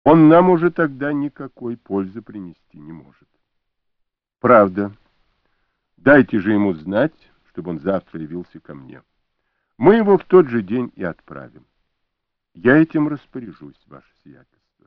Он нам уже тогда никакой пользы принести не может. Правда. Дайте же ему знать, чтобы он завтра явился ко мне. Мы его в тот же день и отправим. Я этим распоряжусь, ваше сиятельство.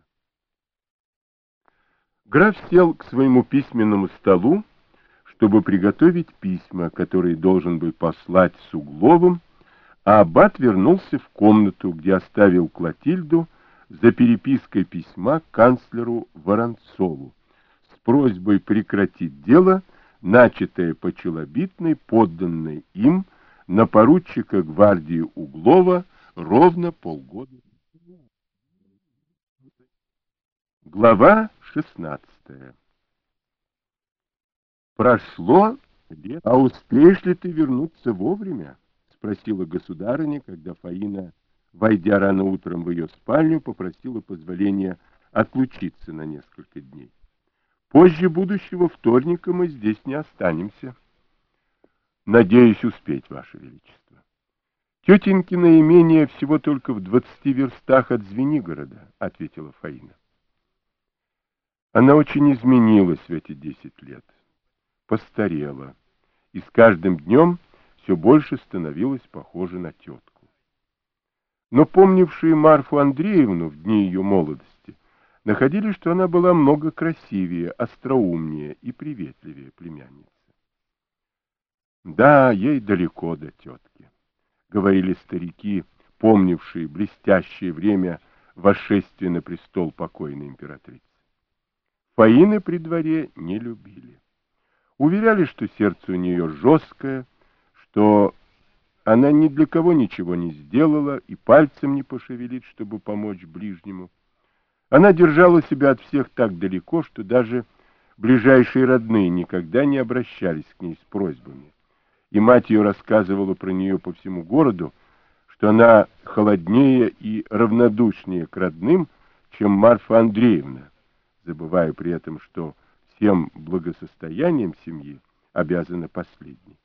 Граф сел к своему письменному столу, чтобы приготовить письма, которые должен был послать с Угловым, а аббат вернулся в комнату, где оставил Клотильду за перепиской письма к канцлеру Воронцову с просьбой прекратить дело, начатое по челобитной, подданной им на поручика гвардии Углова ровно полгода. Глава 16. Прошло лет, а успеешь ли ты вернуться вовремя? Спросила государыня, когда Фаина, войдя рано утром в ее спальню, попросила позволения отлучиться на несколько дней. Позже будущего вторника мы здесь не останемся. Надеюсь успеть, ваше величество. Тетенькино имение всего только в 20 верстах от Звенигорода, ответила Фаина. Она очень изменилась в эти 10 лет. Постарела, и с каждым днем все больше становилась похожа на тетку. Но помнившие Марфу Андреевну в дни ее молодости находили, что она была много красивее, остроумнее и приветливее племянницы. Да, ей далеко до тетки, говорили старики, помнившие блестящее время восшествия на престол покойной императрицы. Фаины при дворе не любили. Уверяли, что сердце у нее жесткое, что она ни для кого ничего не сделала и пальцем не пошевелит, чтобы помочь ближнему. Она держала себя от всех так далеко, что даже ближайшие родные никогда не обращались к ней с просьбами. И мать ее рассказывала про нее по всему городу, что она холоднее и равнодушнее к родным, чем Марфа Андреевна, забывая при этом, что всем благосостоянием семьи обязана последней.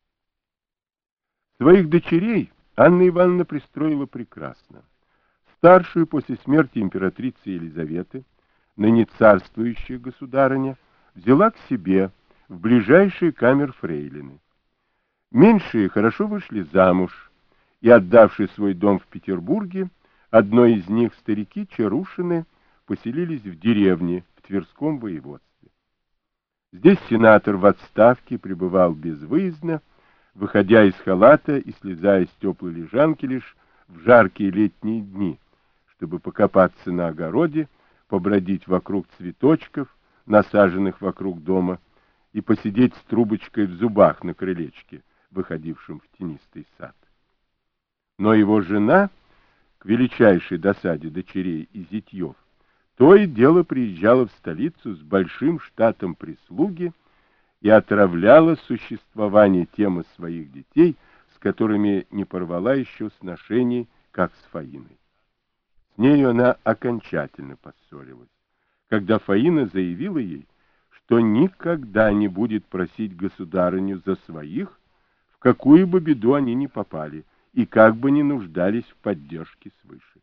Своих дочерей Анна Ивановна пристроила прекрасно. Старшую после смерти императрицы Елизаветы, ныне царствующая государыня, взяла к себе в ближайшие камер фрейлины. Меньшие хорошо вышли замуж, и, отдавшие свой дом в Петербурге, одной из них, старики Чарушины, поселились в деревне в Тверском воеводстве. Здесь сенатор в отставке пребывал безвыездно, выходя из халата и слезая с теплой лежанки лишь в жаркие летние дни, чтобы покопаться на огороде, побродить вокруг цветочков, насаженных вокруг дома, и посидеть с трубочкой в зубах на крылечке, выходившем в тенистый сад. Но его жена, к величайшей досаде дочерей и зятьев, то и дело приезжала в столицу с большим штатом прислуги и отравляла существование тем из своих детей, с которыми не порвала еще сношений, как с Фаиной. С нею она окончательно поссорилась, когда Фаина заявила ей, что никогда не будет просить государыню за своих, в какую бы беду они ни попали, и как бы ни нуждались в поддержке свыше.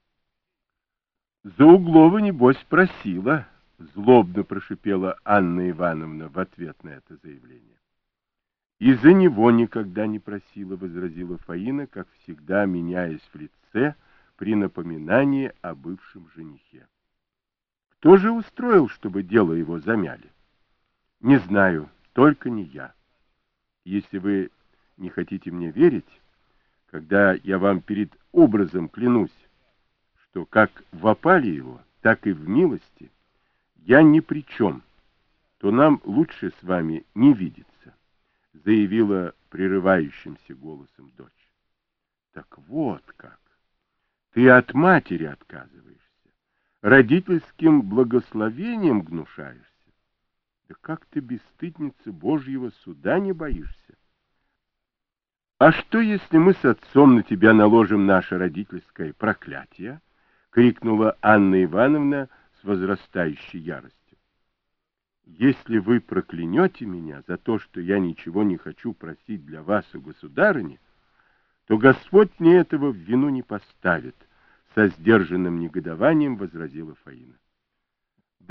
«За Углова, небось, просила», — злобно прошипела Анна Ивановна в ответ на это заявление. «И за него никогда не просила», — возразила Фаина, как всегда меняясь в лице при напоминании о бывшем женихе. «Кто же устроил, чтобы дело его замяли?» «Не знаю, только не я. Если вы не хотите мне верить, когда я вам перед образом клянусь, что как в опале его, так и в милости я ни при чем, то нам лучше с вами не видеться», — заявила прерывающимся голосом дочь. «Так вот как! Ты от матери отказываешься, родительским благословением гнушаешься. Да как ты, бесстыдница Божьего суда, не боишься? А что, если мы с отцом на тебя наложим наше родительское проклятие?» — крикнула Анна Ивановна с возрастающей яростью. «Если вы проклянете меня за то, что я ничего не хочу просить для вас у государыни, то Господь мне этого в вину не поставит», — со сдержанным негодованием возразила Фаина.